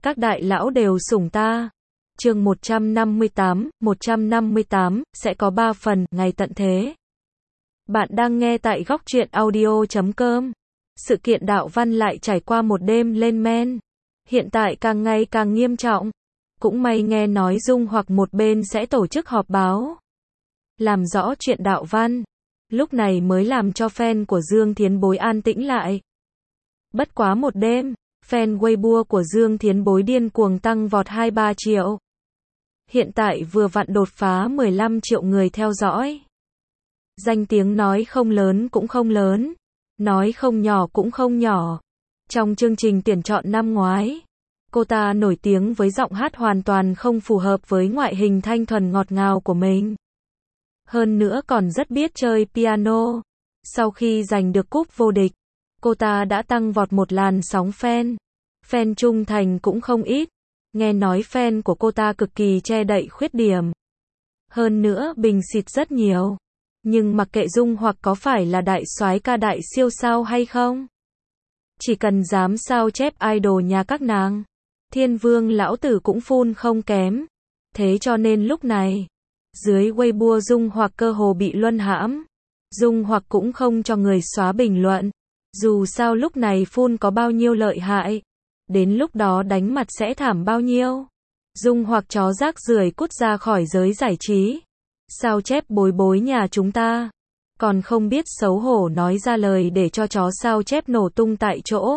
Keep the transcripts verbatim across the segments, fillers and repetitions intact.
Các đại lão đều sủng ta. Chương một trăm năm mươi tám, một trăm năm mươi tám, sẽ có ba phần, ngày tận thế. Bạn đang nghe tại góc truyện audio chấm com. Sự kiện đạo văn lại trải qua một đêm lên men. Hiện tại càng ngày càng nghiêm trọng. Cũng may nghe nói Dung hoặc một bên sẽ tổ chức họp báo. Làm rõ chuyện đạo văn. Lúc này mới làm cho fan của Dương Thiến Bối an tĩnh lại. Bất quá một đêm, fan Weibo của Dương Thiến Bối điên cuồng tăng vọt hai ba triệu. Hiện tại vừa vặn đột phá mười lăm triệu người theo dõi. Danh tiếng nói không lớn cũng không lớn, nói không nhỏ cũng không nhỏ. Trong chương trình tuyển chọn năm ngoái, cô ta nổi tiếng với giọng hát hoàn toàn không phù hợp với ngoại hình thanh thuần ngọt ngào của mình. Hơn nữa còn rất biết chơi piano. Sau khi giành được cúp vô địch, cô ta đã tăng vọt một làn sóng fan. Fan trung thành cũng không ít. Nghe nói fan của cô ta cực kỳ che đậy khuyết điểm. Hơn nữa bình xịt rất nhiều. Nhưng mặc kệ Dung hoặc có phải là đại soái ca đại siêu sao hay không, chỉ cần dám sao chép idol nhà các nàng, Thiên Vương lão tử cũng phun không kém. Thế cho nên lúc này, dưới Weibo Dung hoặc cơ hồ bị luân hãm. Dung hoặc cũng không cho người xóa bình luận. Dù sao lúc này phun có bao nhiêu lợi hại, đến lúc đó đánh mặt sẽ thảm bao nhiêu. Dung hoặc chó rác rưởi cút ra khỏi giới giải trí. Sao chép bối bối nhà chúng ta, còn không biết xấu hổ nói ra lời để cho chó sao chép nổ tung tại chỗ.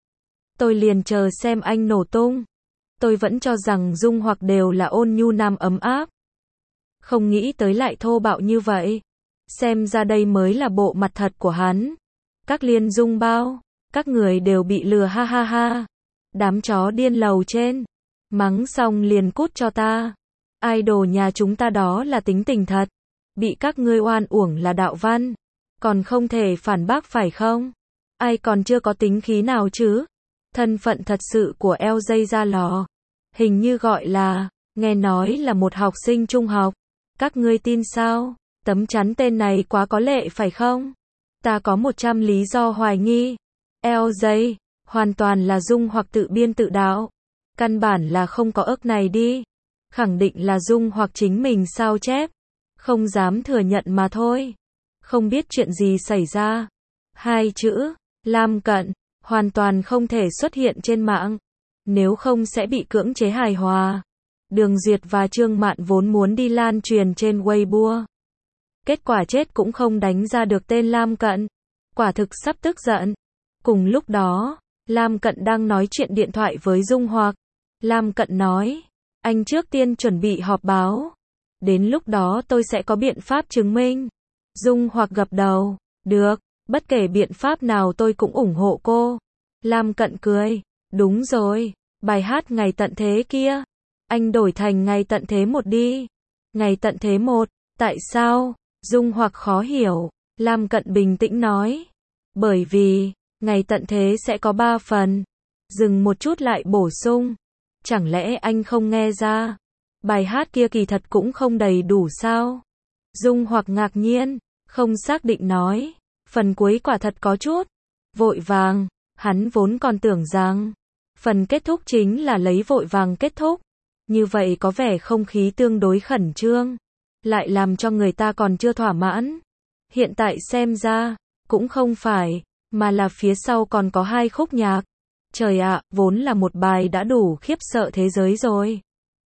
Tôi liền chờ xem anh nổ tung. Tôi vẫn cho rằng Dung hoặc đều là ôn nhu nam ấm áp. Không nghĩ tới lại thô bạo như vậy. Xem ra đây mới là bộ mặt thật của hắn. Các liên Dung bao, các người đều bị lừa ha ha ha. Đám chó điên lầu trên. Mắng xong liền cút cho ta. Idol nhà chúng ta đó là tính tình thật. Bị các ngươi oan uổng là đạo văn. Còn không thể phản bác phải không? Ai còn chưa có tính khí nào chứ? Thân phận thật sự của eo dây ra lò. Hình như gọi là, nghe nói là một học sinh trung học. Các ngươi tin sao? Tấm chắn tên này quá có lệ phải không? Ta có một trăm lý do hoài nghi. eo dây, hoàn toàn là Dung hoặc tự biên tự đạo. Căn bản là không có ức này đi. Khẳng định là Dung hoặc chính mình sao chép. Không dám thừa nhận mà thôi. Không biết chuyện gì xảy ra. Hai chữ, Lam Cận, hoàn toàn không thể xuất hiện trên mạng. Nếu không sẽ bị cưỡng chế hài hòa. Đường Duyệt và Trương Mạn vốn muốn đi lan truyền trên Weibo. Kết quả chết cũng không đánh ra được tên Lam Cận. Quả thực sắp tức giận. Cùng lúc đó, Lam Cận đang nói chuyện điện thoại với Dung hoặc. Lam Cận nói, anh trước tiên chuẩn bị họp báo. Đến lúc đó tôi sẽ có biện pháp chứng minh. Dung hoặc gật đầu, được, bất kể biện pháp nào tôi cũng ủng hộ cô. Lam Cận cười, đúng rồi, bài hát ngày tận thế kia. Anh đổi thành ngày tận thế một đi. Ngày tận thế một, tại sao? Dung hoặc khó hiểu. Lam Cận bình tĩnh nói. Bởi vì, ngày tận thế sẽ có ba phần. Dừng một chút lại bổ sung. Chẳng lẽ anh không nghe ra? Bài hát kia kỳ thật cũng không đầy đủ sao? Dung hoặc ngạc nhiên, không xác định nói. Phần cuối quả thật có chút vội vàng. Hắn vốn còn tưởng rằng phần kết thúc chính là lấy vội vàng kết thúc. Như vậy có vẻ không khí tương đối khẩn trương, lại làm cho người ta còn chưa thỏa mãn. Hiện tại xem ra, cũng không phải, mà là phía sau còn có hai khúc nhạc. Trời ạ, vốn là một bài đã đủ khiếp sợ thế giới rồi.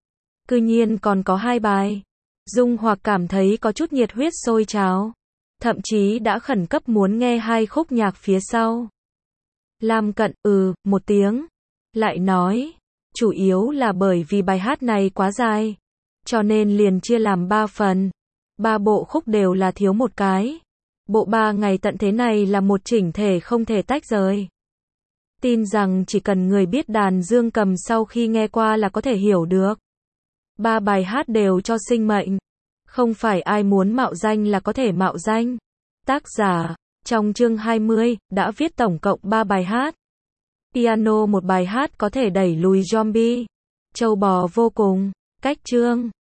Cư nhiên còn có hai bài. Dung hoặc cảm thấy có chút nhiệt huyết sôi trào. Thậm chí đã khẩn cấp muốn nghe hai khúc nhạc phía sau. Lam Cận, ừ, một tiếng. Lại nói, chủ yếu là bởi vì bài hát này quá dài. Cho nên liền chia làm ba phần. Ba bộ khúc đều là thiếu một cái. Bộ ba ngày tận thế này là một chỉnh thể không thể tách rời. Tin rằng chỉ cần người biết đàn dương cầm sau khi nghe qua là có thể hiểu được. Ba bài hát đều cho sinh mệnh. Không phải ai muốn mạo danh là có thể mạo danh. Tác giả, trong chương hai mươi, đã viết tổng cộng ba bài hát. Piano một bài hát có thể đẩy lùi zombie. Trâu bò vô cùng. Cách chương,